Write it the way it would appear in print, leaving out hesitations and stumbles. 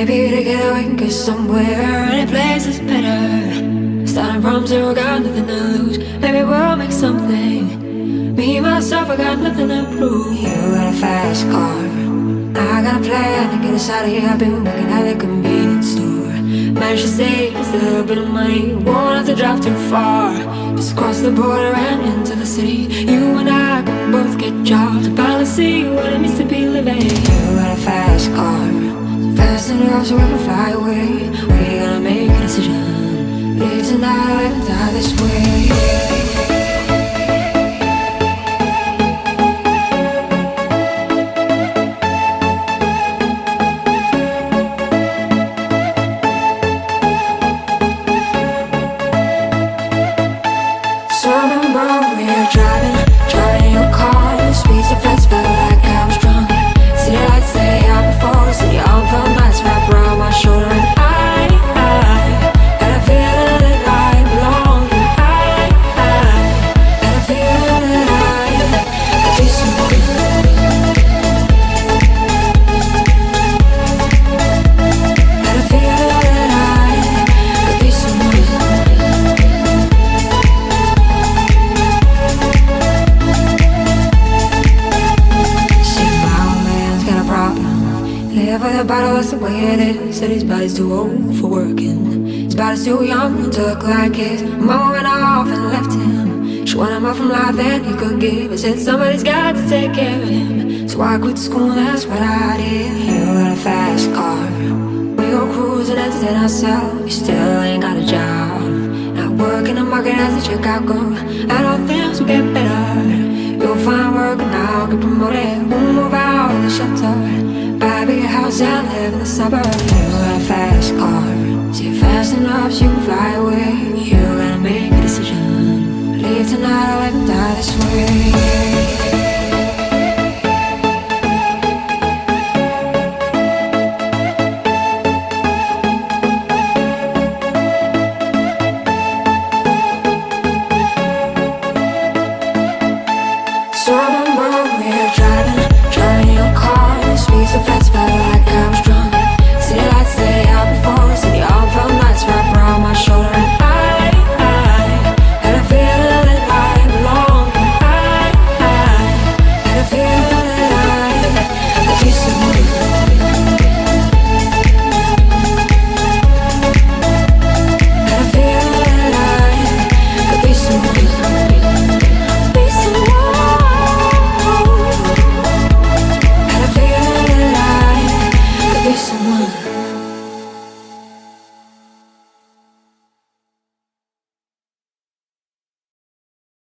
Maybe to get away and get somewhere. Any place is better. Starting from zero, got nothing to lose. Maybe we'll make something. Me, myself, I got nothing to prove. You got a fast car, I got a plan to get us out of here. I've been working at the convenience store. Managed to save just a little bit of money. Won't have to drive too far. Just cross the border and into the city. You and I can both get jobs to finally see what it means to be living. You got a fast car, fast enough so we can fly away. We're gonna make a decision. Live tonight and die this way. Driving your car, the speed so fast, felt like I was drunk. City lights lay out before, city all felt nice, wrapped around my shoulder. And I had a feeling that I belonged. And I had a feeling that I could be someone. Had a feeling that I could be someone. Live with a bottle, that's the way it is. Said his body's too old for working. His body's too young to look like his. Mama went off and left him. She wanted more from life than he could give. I said somebody's got to take care of him. So I quit school and that's what I did. You got a fast car, we go cruising, entertain ourselves. You still ain't got a job, not working the market as a checkout girl. And all things will get better. You'll find work and I'll get promoted. We'll move out of the shelter, buy a big house and live in the suburbs. You got a fast car, see fast enough so you can fly away. You gotta make a decision. Leave tonight or live and die this way.